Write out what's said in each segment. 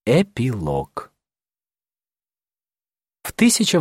Эпилог. В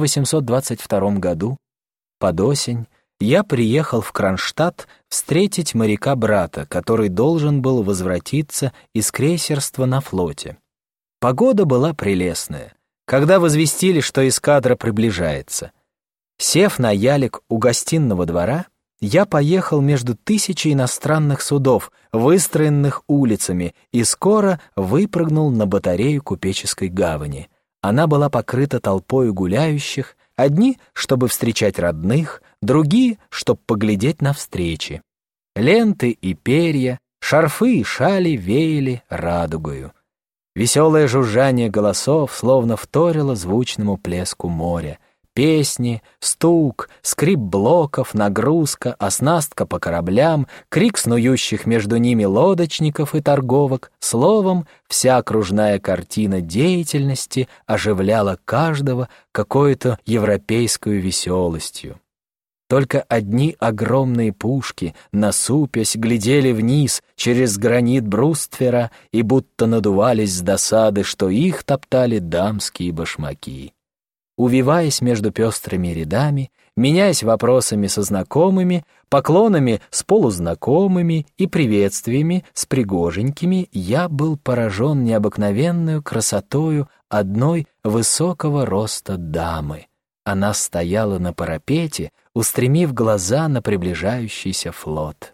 1822 году, под осень, я приехал в Кронштадт встретить моряка-брата, который должен был возвратиться из крейсерства на флоте. Погода была прелестная, когда возвестили, что эскадра приближается. Сев на ялик у гостиного двора, я поехал между 1000 иностранных судов, выстроенных улицами, и скоро выпрыгнул на батарею купеческой гавани. Она была покрыта толпою гуляющих, одни, чтобы встречать родных, другие, чтобы поглядеть на встречи. Ленты и перья, шарфы и шали веяли радугою. Веселое жужжание голосов словно вторило звучному плеску моря. Песни, стук, скрип блоков, нагрузка, оснастка по кораблям, крик снующих между ними лодочников и торговок, словом, вся окружная картина деятельности оживляла каждого какой-то европейскую веселостью. Только одни огромные пушки, насупясь, глядели вниз через гранит бруствера и будто надувались с досады, что их топтали дамские башмаки. Увиваясь между пестрыми рядами, меняясь вопросами со знакомыми, поклонами с полузнакомыми и приветствиями с пригоженькими, я был поражен необыкновенную красотою одной высокого роста дамы. Она стояла на парапете, устремив глаза на приближающийся флот.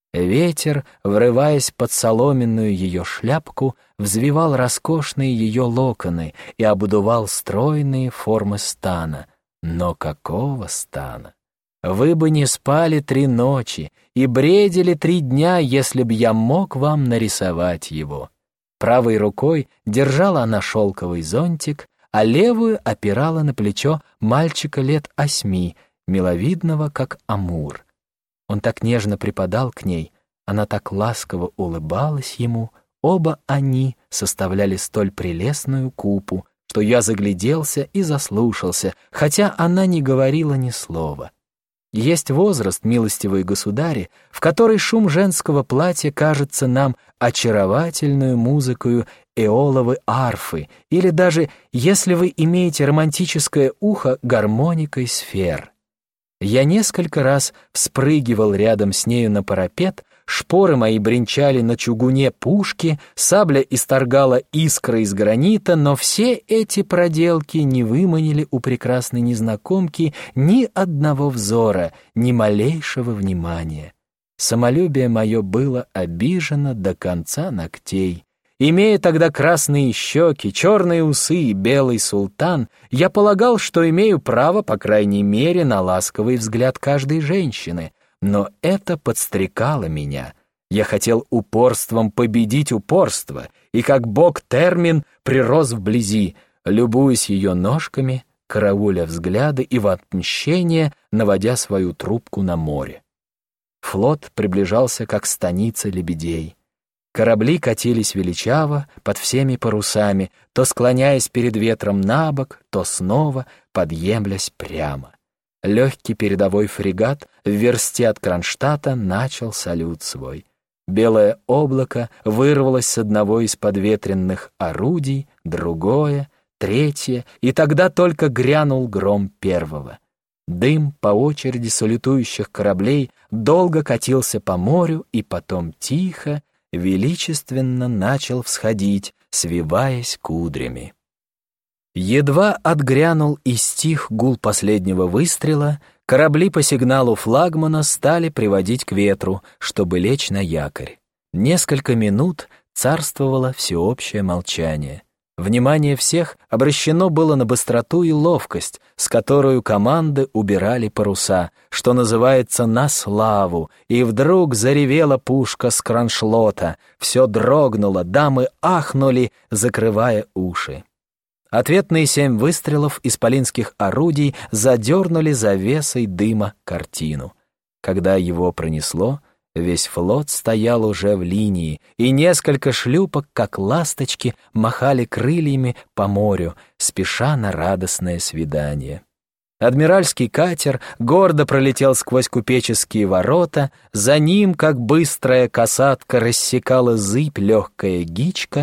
Ветер, врываясь под соломенную ее шляпку, взвивал роскошные ее локоны и обдувал стройные формы стана. Но какого стана? Вы бы не спали 3 ночи и бредили 3 дня, если б я мог вам нарисовать его. Правой рукой держала она шелковый зонтик, а левую опирала на плечо мальчика лет 8, миловидного, как амур. Он так нежно припадал к ней, она так ласково улыбалась ему, оба они составляли столь прелестную купу, что я загляделся и заслушался, хотя она не говорила ни слова. Есть возраст, милостивые государи, в который шум женского платья кажется нам очаровательную музыкою эоловой арфы, или даже, если вы имеете романтическое ухо, гармоникой сфер. Я несколько раз вспрыгивал рядом с нею на парапет, шпоры мои бренчали на чугуне пушки, сабля исторгала искры из гранита, но все эти проделки не выманили у прекрасной незнакомки ни одного взора, ни малейшего внимания. Самолюбие мое было обижено до конца ногтей. Имея тогда красные щеки, черные усы и белый султан, я полагал, что имею право, по крайней мере, на ласковый взгляд каждой женщины, но это подстрекало меня. Я хотел упорством победить упорство, и как бог Термин прирос вблизи, любуясь ее ножками, карауля взгляды и в отмщение наводя свою трубку на море. Флот приближался, как станица лебедей. Корабли катились величаво под всеми парусами, то склоняясь перед ветром набок, то снова подъемлясь прямо. Легкий передовой фрегат в версте от Кронштадта начал салют свой. Белое облако вырвалось с одного из подветренных орудий, другое, третье, и тогда только грянул гром первого. Дым по очереди салютующих кораблей долго катился по морю и потом тихо, величественно начал всходить, свиваясь кудрями. Едва отгрянул и стих гул последнего выстрела, корабли по сигналу флагмана стали приводить к ветру, чтобы лечь на якорь. Несколько минут царствовало всеобщее молчание. Внимание всех обращено было на быстроту и ловкость, с которой команды убирали паруса, что называется, на славу, и вдруг заревела пушка с кроншлота, все дрогнуло, дамы ахнули, закрывая уши. Ответные 7 выстрелов исполинских орудий задернули завесой дыма картину. Когда его пронесло, весь флот стоял уже в линии, и несколько шлюпок, как ласточки, махали крыльями по морю, спеша на радостное свидание. Адмиральский катер гордо пролетел сквозь купеческие ворота, за ним, как быстрая касатка, рассекала зыбь легкая гичка,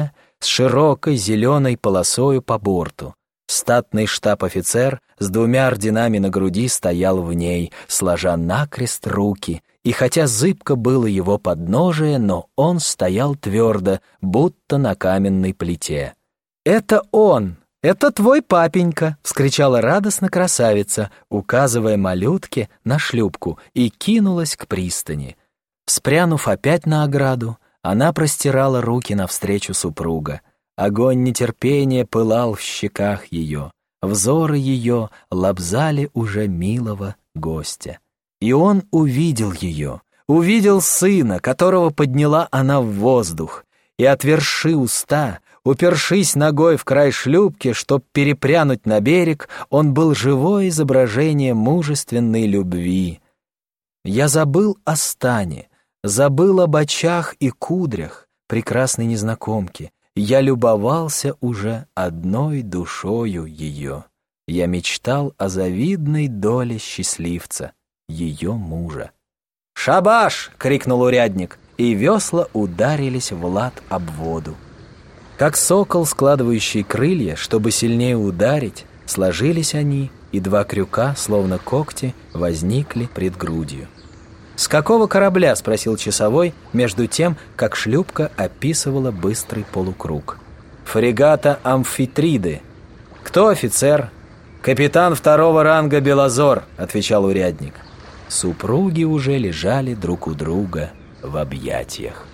с широкой зеленой полосою по борту. Статный штаб-офицер с 2 орденами на груди стоял в ней, сложа накрест руки, и хотя зыбко было его подножие, но он стоял твердо, будто на каменной плите. «Это он! Это твой папенька!» — вскричала радостно красавица, указывая малютке на шлюпку, и кинулась к пристани. Вспрянув опять на ограду, она простирала руки навстречу супруга. Огонь нетерпения пылал в щеках ее, взоры ее лобзали уже милого гостя. И он увидел ее, увидел сына, которого подняла она в воздух, и, отверши уста, упершись ногой в край шлюпки, чтоб перепрянуть на берег, он был живое изображение мужественной любви. Я забыл о стане, забыл об очах и кудрях прекрасной незнакомки. Я любовался уже одной душою ее. Я мечтал о завидной доле счастливца, ее мужа. «Шабаш!» — крикнул урядник, и весла ударились в лад об воду. Как сокол, складывающий крылья, чтобы сильнее ударить, сложились они, и 2 крюка, словно когти, возникли пред грудью. «С какого корабля?» — спросил часовой, между тем, как шлюпка описывала быстрый полукруг. «Фрегата Амфитриды». «Кто офицер?» «Капитан 2-го ранга Белозор», — отвечал урядник. Супруги уже лежали друг у друга в объятиях.